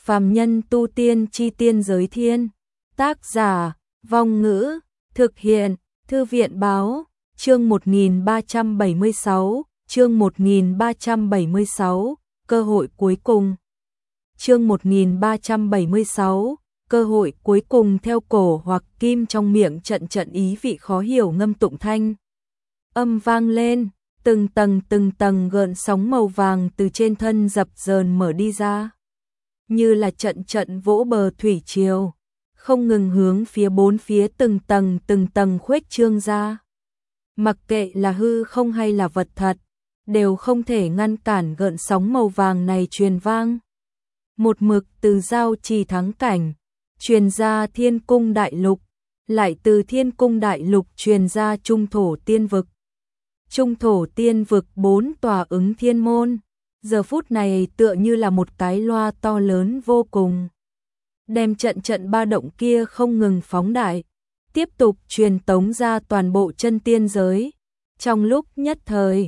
Phàm nhân tu tiên chi tiên giới thiên. Tác giả, Vong Ngữ, thực hiện, Thư viện Báo, chương 1376, chương 1376, cơ hội cuối cùng. Chương 1376, cơ hội cuối cùng. Theo cổ hoặc kim trong miệng trận trận ý vị khó hiểu ngâm tụng thanh. Âm vang lên, từng tầng gợn sóng màu vàng từ trên thân dập dờn mở đi ra. Như là trận trận vỗ bờ thủy triều, không ngừng hướng phía bốn phía từng tầng khuếch trương ra. Mặc kệ là hư không hay là vật thật, đều không thể ngăn cản gợn sóng màu vàng này truyền vang. Một mực từ giao trì thắng cảnh, truyền ra thiên cung đại lục, lại từ thiên cung đại lục truyền ra trung thổ tiên vực. Trung thổ tiên vực 4 tòa ứng thiên môn, giờ phút này tựa như là một cái loa to lớn vô cùng. Đem trận ba động kia không ngừng phóng đại, tiếp tục truyền tống ra toàn bộ chân tiên giới. Trong lúc nhất thời,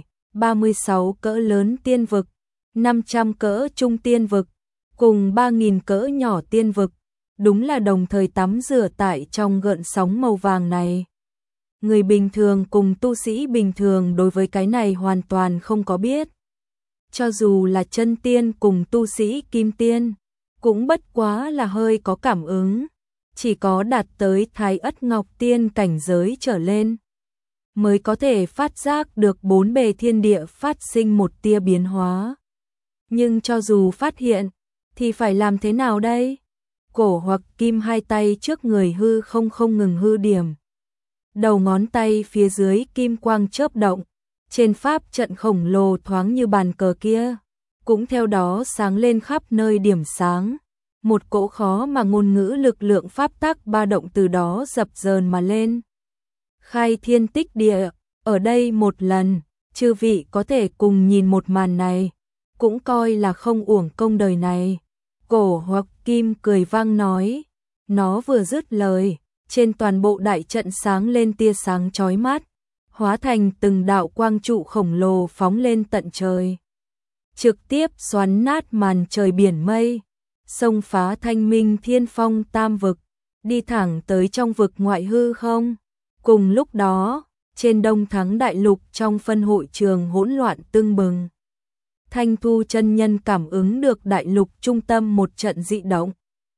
36 cỡ lớn tiên vực, 500 cỡ trung tiên vực, cùng 3.000 cỡ nhỏ tiên vực, đúng là đồng thời tắm rửa tại trong gợn sóng màu vàng này. Người bình thường cùng tu sĩ bình thường đối với cái này hoàn toàn không có biết. Cho dù là chân tiên cùng tu sĩ kim tiên, cũng bất quá là hơi có cảm ứng, chỉ có đạt tới Thái Ất Ngọc Tiên cảnh giới trở lên, mới có thể phát giác được bốn bề thiên địa phát sinh một tia biến hóa. Nhưng cho dù phát hiện, thì phải làm thế nào đây? Cổ hoặc kim hai tay trước người hư không ngừng hư điểm. Đầu ngón tay phía dưới kim quang chớp động, trên pháp trận khổng lồ thoáng như bàn cờ kia, cũng theo đó sáng lên khắp nơi điểm sáng. Một cỗ khó mà ngôn ngữ lực lượng pháp tắc ba động từ đó dập dờn mà lên. Khai thiên tích địa, ở đây một lần, chư vị có thể cùng nhìn một màn này, cũng coi là không uổng công đời này. Cổ hoặc kim cười vang nói, nó vừa dứt lời, trên toàn bộ đại trận sáng lên tia sáng chói mắt, hóa thành từng đạo quang trụ khổng lồ phóng lên tận trời. Trực tiếp xoắn nát màn trời biển mây, xông phá thanh minh thiên phong tam vực, đi thẳng tới trong vực ngoại hư không. Cùng lúc đó, trên Đông Thắng đại lục trong phân hội trường hỗn loạn tưng bừng. Thanh Thu chân nhân cảm ứng được đại lục trung tâm một trận dị động.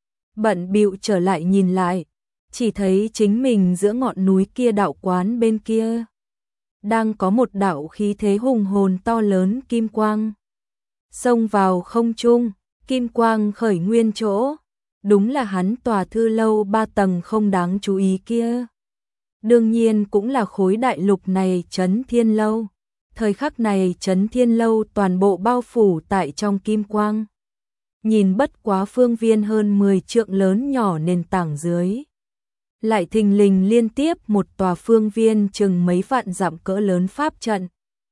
Bận bịu trở lại nhìn lại, chỉ thấy chính mình giữa ngọn núi kia đạo quán bên kia đang có một đạo khí thế hùng hồn to lớn kim quang xông vào không trung. Kim quang khởi nguyên chỗ, đúng là hắn tòa thư lâu 3 tầng không đáng chú ý kia. Đương nhiên cũng là khối đại lục này Chấn Thiên Lâu. Thời khắc này Chấn Thiên Lâu toàn bộ bao phủ tại trong kim quang. Nhìn bất quá phương viên hơn 10 trượng lớn nhỏ nền tảng dưới, lại thình lình liên tiếp một tòa phương viên chừng mấy vạn dặm cỡ lớn pháp trận.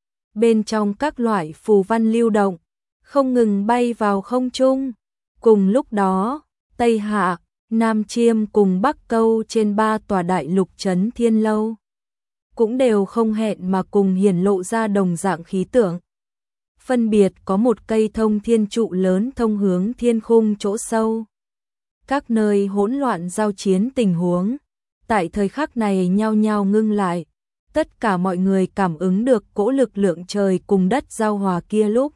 Bên trong các loại phù văn lưu động, không ngừng bay vào không trung. Cùng lúc đó, Tây Hạ, Nam Chiêm cùng Bắc Câu trên 3 tòa đại lục Chấn Thiên Lâu cũng đều không hẹn mà cùng hiển lộ ra đồng dạng khí tượng. Phân biệt có một cây thông thiên trụ lớn thông hướng thiên khung chỗ sâu. Các nơi hỗn loạn giao chiến tình huống, tại thời khắc này nhao nhao ngưng lại. Tất cả mọi người cảm ứng được cỗ lực lượng trời cùng đất giao hòa kia lúc,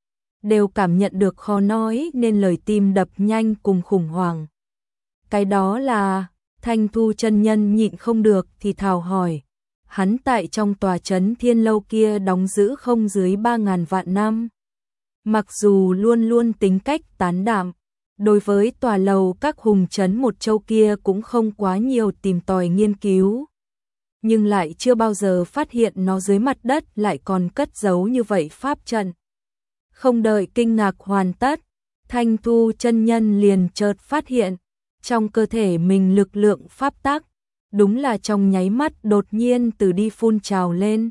đều cảm nhận được khó nói nên lời, tim đập nhanh cùng khủng hoảng. Cái đó là, Thanh Thu chân nhân nhịn không được thì thào hỏi. Hắn tại trong tòa Chấn Thiên Lâu kia đóng giữ không dưới 3.000 vạn năm. Mặc dù luôn luôn tính cách tán đạm, đối với tòa lầu các hùng trấn một châu kia cũng không quá nhiều tìm tòi nghiên cứu, nhưng lại chưa bao giờ phát hiện nó dưới mặt đất lại còn cất giấu như vậy pháp trận. Không đợi kinh ngạc hoàn tất, Thanh Thu chân nhân liền chợt phát hiện, trong cơ thể mình lực lượng pháp tắc, đúng là trong nháy mắt đột nhiên từ đi phun trào lên,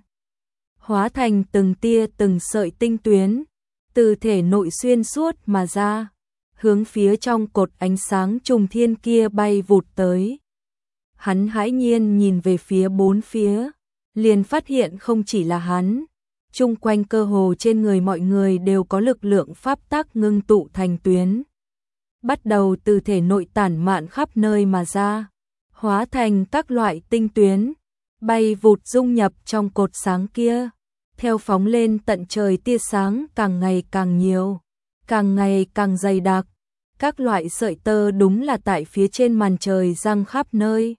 hóa thành từng tia từng sợi tinh tuyến, từ thể nội xuyên suốt mà ra, hướng phía trong cột ánh sáng trùng thiên kia bay vụt tới. Hắn hãi nhiên nhìn về phía bốn phía, liền phát hiện không chỉ là hắn, chung quanh cơ hồ trên người mọi người đều có lực lượng pháp tắc ngưng tụ thành tuyến. bắt đầu từ thể nội tản mạn khắp nơi mà ra, hóa thành các loại tinh tuyến, bay vụt dung nhập trong cột sáng kia, theo phóng lên tận trời tia sáng càng ngày càng nhiều, càng ngày càng dày đặc. Các loại sợi tơ đúng là tại phía trên màn trời giăng khắp nơi.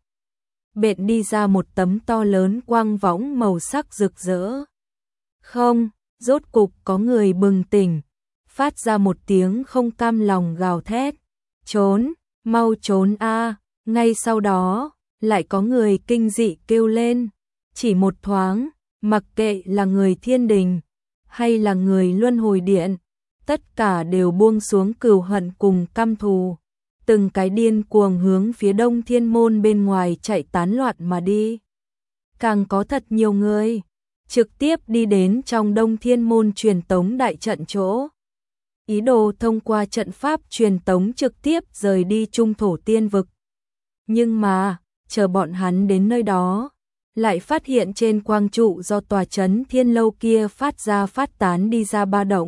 Bện đi ra một tấm to lớn quang võng màu sắc rực rỡ. Không, rốt cục có người bừng tỉnh, phát ra một tiếng không cam lòng gào thét. Trốn, mau trốn a! Ngay sau đó, lại có người kinh dị kêu lên. Chỉ một thoáng, mặc kệ là người thiên đình, hay là người luân hồi điện, tất cả đều buông xuống cừu hận cùng căm thù, từng cái điên cuồng hướng phía Đông Thiên Môn bên ngoài chạy tán loạn mà đi. Càng có thật nhiều người trực tiếp đi đến trong Đông Thiên Môn truyền tống đại trận chỗ, ý đồ thông qua trận pháp truyền tống trực tiếp rời đi trung thổ tiên vực. Nhưng mà, chờ bọn hắn đến nơi đó, lại phát hiện trên quang trụ do tòa trấn Thiên Lâu kia phát tán đi ra ba động,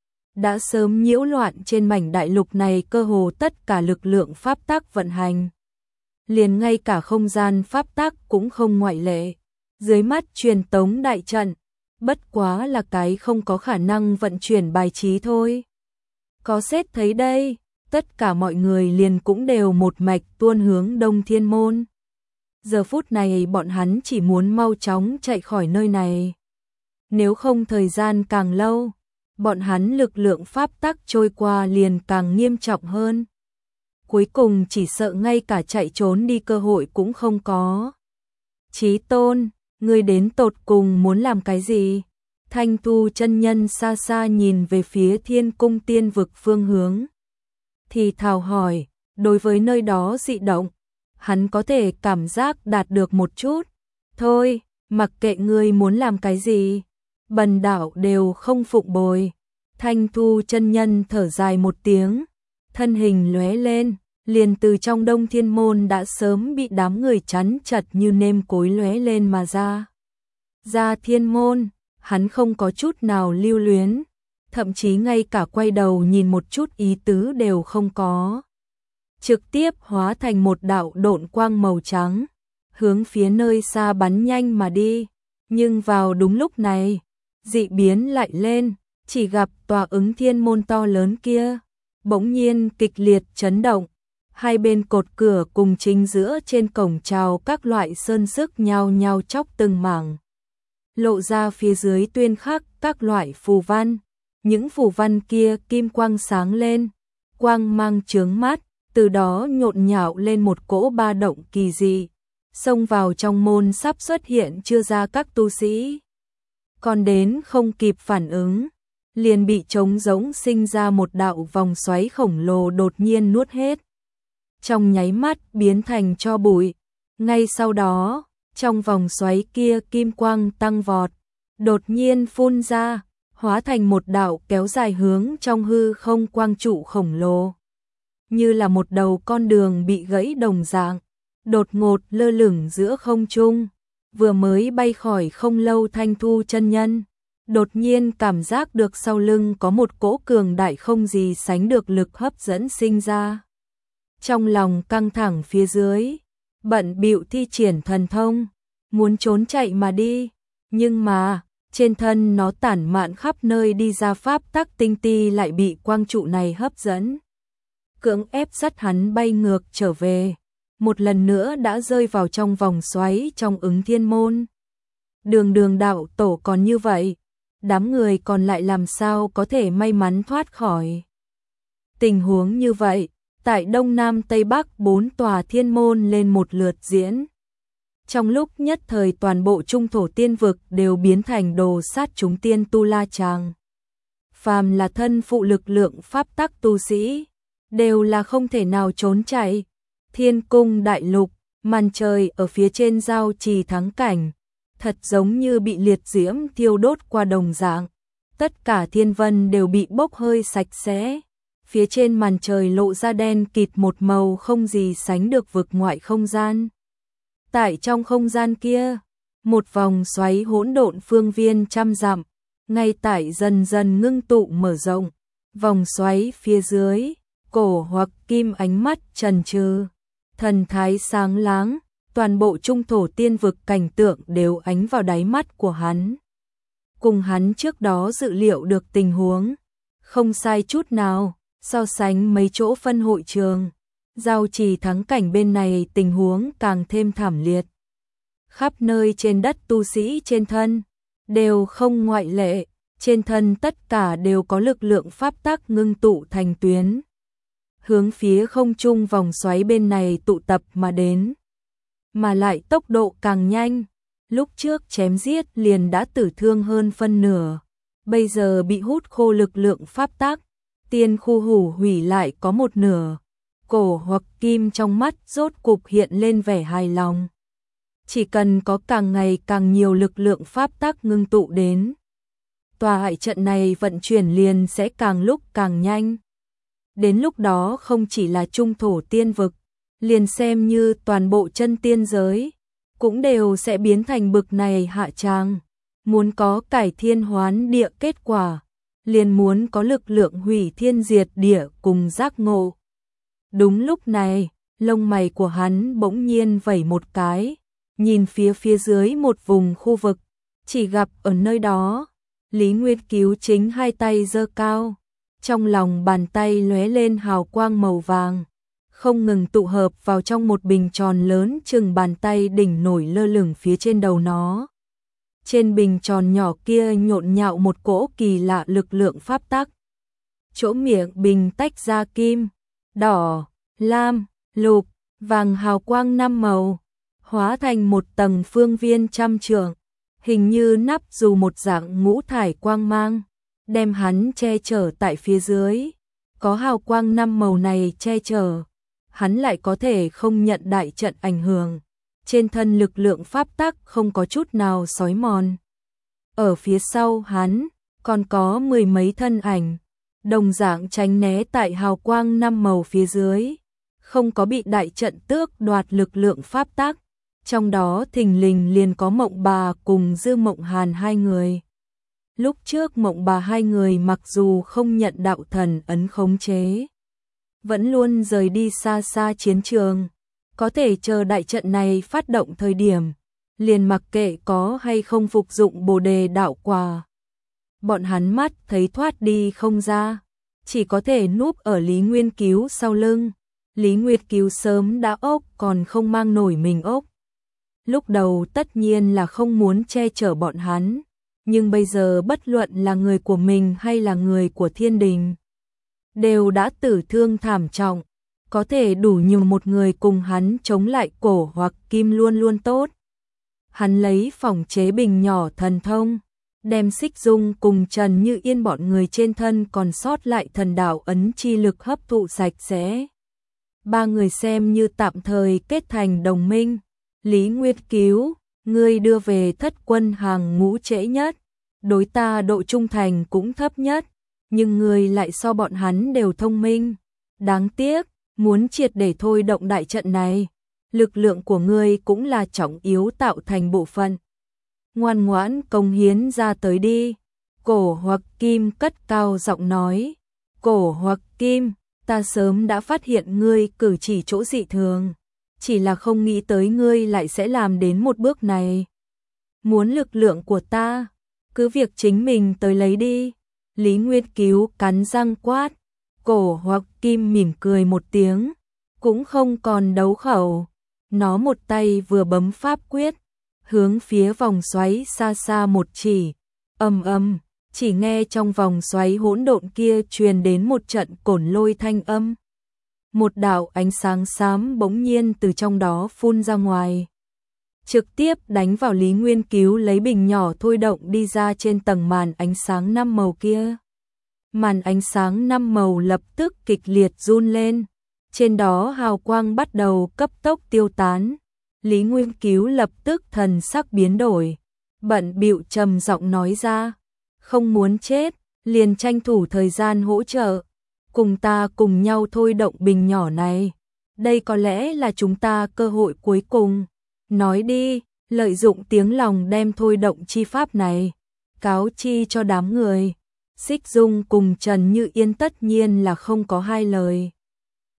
đã sớm nhiễu loạn trên mảnh đại lục này cơ hồ tất cả lực lượng pháp tắc vận hành. Liền ngay cả không gian pháp tắc cũng không ngoại lệ. Dưới mắt truyền tống đại trận, bất quá là cái không có khả năng vận chuyển bài trí thôi. Có xét thấy đây, tất cả mọi người liền cũng đều một mạch tuôn hướng Đông Thiên Môn. Giờ phút này bọn hắn chỉ muốn mau chóng chạy khỏi nơi này. Nếu không thời gian càng lâu, bọn hắn lực lượng pháp tắc trôi qua liền càng nghiêm trọng hơn. Cuối cùng chỉ sợ ngay cả chạy trốn đi cơ hội cũng không có. Chí Tôn, ngươi đến tột cùng muốn làm cái gì? Thanh Thu chân nhân xa xa nhìn về phía Thiên Cung tiên vực phương hướng. Thì thào hỏi, đối với nơi đó dị động, hắn có thể cảm giác đạt được một chút. Thôi, mặc kệ ngươi muốn làm cái gì, bần đạo đều không phụng bồi. Thanh Thu chân nhân thở dài một tiếng, thân hình lóe lên, liền từ trong Đông Thiên Môn đã sớm bị đám người chắn chặt như nêm cối lóe lên mà ra. Ra Thiên Môn, hắn không có chút nào lưu luyến, thậm chí ngay cả quay đầu nhìn một chút ý tứ đều không có. Trực tiếp hóa thành một đạo độn quang màu trắng, hướng phía nơi xa bắn nhanh mà đi. Nhưng vào đúng lúc này, dị biến lại lên, chỉ gặp tòa ứng thiên môn to lớn kia, bỗng nhiên kịch liệt chấn động. Hai bên cột cửa cùng chính giữa trên cổng chào các loại sơn sức nhao nhao chóc từng mảng. Lộ ra phía dưới tuyên khắc các loại phù văn. Những phù văn kia kim quang sáng lên, quang mang chướng mắt, từ đó nhộn nhạo lên một cỗ ba động kỳ dị. Xông vào trong môn sắp xuất hiện chưa ra các tu sĩ. Còn đến không kịp phản ứng, liền bị trống rỗng sinh ra một đạo vòng xoáy khổng lồ đột nhiên nuốt hết. Trong nháy mắt biến thành tro bụi. Ngay sau đó, trong vòng xoáy kia kim quang tăng vọt, đột nhiên phun ra, hóa thành một đạo kéo dài hướng trong hư không quang trụ khổng lồ. Như là một đầu con đường bị gãy đồng dạng, đột ngột lơ lửng giữa không trung. Vừa mới bay khỏi không lâu Thanh Thu chân nhân, đột nhiên cảm giác được sau lưng có một cỗ cường đại không gì sánh được lực hấp dẫn sinh ra. Trong lòng căng thẳng phía dưới, bận bịu thi triển thần thông, muốn trốn chạy mà đi, nhưng mà trên thân nó tản mạn khắp nơi đi ra pháp tắc tinh ti lại bị quang trụ này hấp dẫn, cưỡng ép dắt hắn bay ngược trở về, một lần nữa đã rơi vào trong vòng xoáy trong ứng thiên môn. Đường đạo tổ còn như vậy, đám người còn lại làm sao có thể may mắn thoát khỏi. Tình huống như vậy, tại Đông Nam Tây Bắc 4 tòa thiên môn lên một lượt diễn. Trong lúc nhất thời toàn bộ trung thổ tiên vực đều biến thành đồ sát chúng tiên tu la tràng. Phàm là thân phụ lực lượng pháp tắc tu sĩ, đều là không thể nào trốn chạy. Thiên cung đại lục, màn trời ở phía trên giao trì thắng cảnh, thật giống như bị liệt diễm thiêu đốt qua đồng dạng. Tất cả thiên vân đều bị bốc hơi sạch sẽ. Phía trên màn trời lộ ra đen kịt một màu không gì sánh được vực ngoại không gian. Tại trong không gian kia, một vòng xoáy hỗn độn phương viên trăm dặm, ngay tại dần dần ngưng tụ mở rộng. Vòng xoáy phía dưới, Cổ Hoặc Kim ánh mắt trần trừ, thần thái sáng láng, toàn bộ trung thổ tiên vực cảnh tượng đều ánh vào đáy mắt của hắn. Cùng hắn trước đó dự liệu được tình huống, không sai chút nào, so sánh mấy chỗ phân hội trường, giao trì thắng cảnh bên này tình huống càng thêm thảm liệt. Khắp nơi trên đất tu sĩ trên thân, đều không ngoại lệ, trên thân tất cả đều có lực lượng pháp tắc ngưng tụ thành tuyến. Hướng phía không trung vòng xoáy bên này tụ tập mà đến. Mà lại tốc độ càng nhanh, lúc trước chém giết liền đã tử thương hơn phân nửa, bây giờ bị hút khô lực lượng pháp tắc, tiên khu hủ hủy lại có một nửa. Cổ Hoặc Kim trong mắt rốt cục hiện lên vẻ hài lòng. Chỉ cần có càng ngày càng nhiều lực lượng pháp tắc ngưng tụ đến, tòa hải trận này vận chuyển liền sẽ càng lúc càng nhanh. Đến lúc đó không chỉ là trung thổ tiên vực, liền xem như toàn bộ chân tiên giới, cũng đều sẽ biến thành bực này hạ tràng. Muốn có cải thiên hoán địa kết quả, liền muốn có lực lượng hủy thiên diệt địa cùng giác ngộ. Đúng lúc này, lông mày của hắn bỗng nhiên vẩy một cái, nhìn phía dưới một vùng khu vực, chỉ gặp ở nơi đó, Lý Nguyên Cứu chính hai tay giơ cao, trong lòng bàn tay lóe lên hào quang màu vàng, không ngừng tụ hợp vào trong một bình tròn lớn chừng bàn tay đỉnh nổi lơ lửng phía trên đầu nó. Trên bình tròn nhỏ kia nhộn nhạo một cỗ kỳ lạ lực lượng pháp tắc. Chỗ miệng bình tách ra kim, đỏ, lam, lục, vàng hào quang 5 màu, hóa thành một tầng phương viên trăm trượng, hình như nắp dù một dạng ngũ thải quang mang, đem hắn che chở tại phía dưới. Có hào quang 5 màu này che chở, hắn lại có thể không nhận đại trận ảnh hưởng, trên thân lực lượng pháp tắc không có chút nào xói mòn. Ở phía sau hắn, còn có mười mấy thân ảnh, đồng dạng tránh né tại hào quang 5 màu phía dưới, không có bị đại trận tước đoạt lực lượng pháp tắc. Trong đó thình lình liền có Mộng Bà cùng Dư Mộng Hàn hai người. Lúc trước Mộng Bà hai người mặc dù không nhận đạo thần ấn khống chế, vẫn luôn rời đi xa xa chiến trường, có thể chờ đại trận này phát động thời điểm, liền mặc kệ có hay không phục dụng Bồ Đề đạo quả. Bọn hắn mắt thấy thoát đi không ra, chỉ có thể núp ở Lý Nguyên Cứu sau lưng. Lý Nguyên Cứu sớm đã ốc còn không mang nổi mình ốc. Lúc đầu tất nhiên là không muốn che chở bọn hắn, nhưng bây giờ bất luận là người của mình hay là người của thiên đình, đều đã tử thương thảm trọng, có thể đủ nhiều một người cùng hắn chống lại Cổ Hoặc Kim luôn luôn tốt. Hắn lấy phòng chế bình nhỏ thần thông, đem Xích Dung cùng Trần Như Yên bọn người trên thân còn sót lại thần đạo ấn chi lực hấp thụ sạch sẽ. Ba người xem như tạm thời kết thành đồng minh. Lý Nguyên Cứu, ngươi đưa về thất quân hàng ngũ trễ nhất, đối ta độ trung thành cũng thấp nhất, nhưng ngươi lại so bọn hắn đều thông minh. Đáng tiếc, muốn triệt để thôi động đại trận này, lực lượng của ngươi cũng là trọng yếu tạo thành bộ phận. Ngoan ngoãn công hiến ra tới đi. Cổ Hoặc Kim cất cao giọng nói. Cổ Hoặc Kim, ta sớm đã phát hiện ngươi cử chỉ chỗ dị thường, chỉ là không nghĩ tới ngươi lại sẽ làm đến một bước này. Muốn lực lượng của ta, cứ việc chính mình tới lấy đi. Lý Nguyên Cứu cắn răng quát. Cổ Hoặc Kim mỉm cười một tiếng, cũng không còn đấu khẩu. Nó một tay vừa bấm pháp quyết, hướng phía vòng xoáy xa xa một chỉ. Ầm ầm, chỉ nghe trong vòng xoáy hỗn độn kia truyền đến một trận cổn lôi thanh âm. Một đạo ánh sáng xám bỗng nhiên từ trong đó phun ra ngoài, trực tiếp đánh vào Lý Nguyên Cứu lấy bình nhỏ thôi động đi ra trên tầng màn ánh sáng 5 màu kia. Màn ánh sáng 5 màu lập tức kịch liệt run lên, trên đó hào quang bắt đầu cấp tốc tiêu tán. Lý Nguyên Cứu lập tức thần sắc biến đổi, bận bịu trầm giọng nói ra, không muốn chết, liền tranh thủ thời gian hỗ trợ, cùng ta cùng nhau thôi động bình nhỏ này, đây có lẽ là chúng ta cơ hội cuối cùng. Nói đi, lợi dụng tiếng lòng đem thôi động chi pháp này, cáo chi cho đám người. Xích Dung cùng Trần Như Yên tất nhiên là không có hai lời.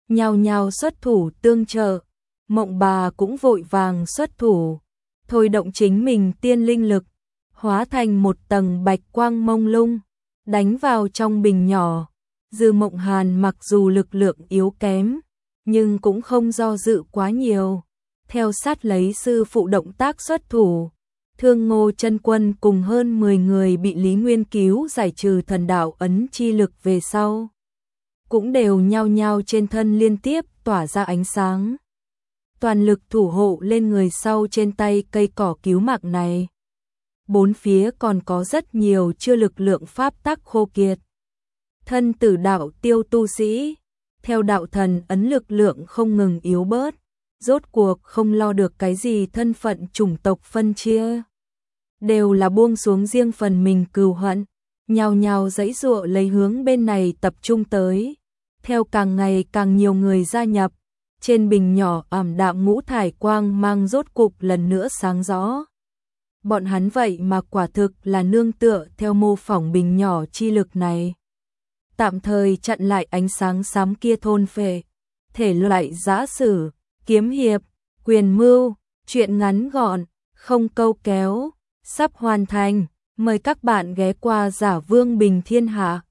nhao nhao xuất thủ tương trợ. Mộng Bà cũng vội vàng xuất thủ, thôi động chính mình tiên linh lực, hóa thành một tầng bạch quang mông lung, đánh vào trong bình nhỏ. Dư Mộng Hàn mặc dù lực lượng yếu kém, nhưng cũng không do dự quá nhiều, theo sát lấy sư phụ động tác xuất thủ. Thương Ngô Chân Quân cùng hơn 10 người bị Lý Nguyên cứu giải trừ thần đạo ấn chi lực về sau, cũng đều nhao nhao trên thân liên tiếp tỏa ra ánh sáng, toàn lực thủ hộ lên người sau trên tay cây cỏ cứu mạng này. Bốn phía còn có rất nhiều chưa lực lượng pháp tắc khô kiệt. Thân tử đạo tiêu tu sĩ, theo đạo thần ấn lực lượng không ngừng yếu bớt, rốt cuộc không lo được cái gì thân phận chủng tộc phân chia. Đều là buông xuống riêng phần mình cừu hận, nhao nhao giãy giụa lấy hướng bên này tập trung tới. Theo càng ngày càng nhiều người gia nhập, trên bình nhỏ ảm đạm ngũ thải quang mang rốt cục lần nữa sáng rõ. Bọn hắn vậy mà quả thực là nương tựa theo mô phỏng bình nhỏ chi lực này, tạm thời chặn lại ánh sáng xám kia thôn phệ. Thể loại giã sử, kiếm hiệp, quyền mưu, truyện ngắn gọn, không câu kéo, sắp hoàn thành. Mời các bạn ghé qua Giả Vương Bình Thiên Hạ.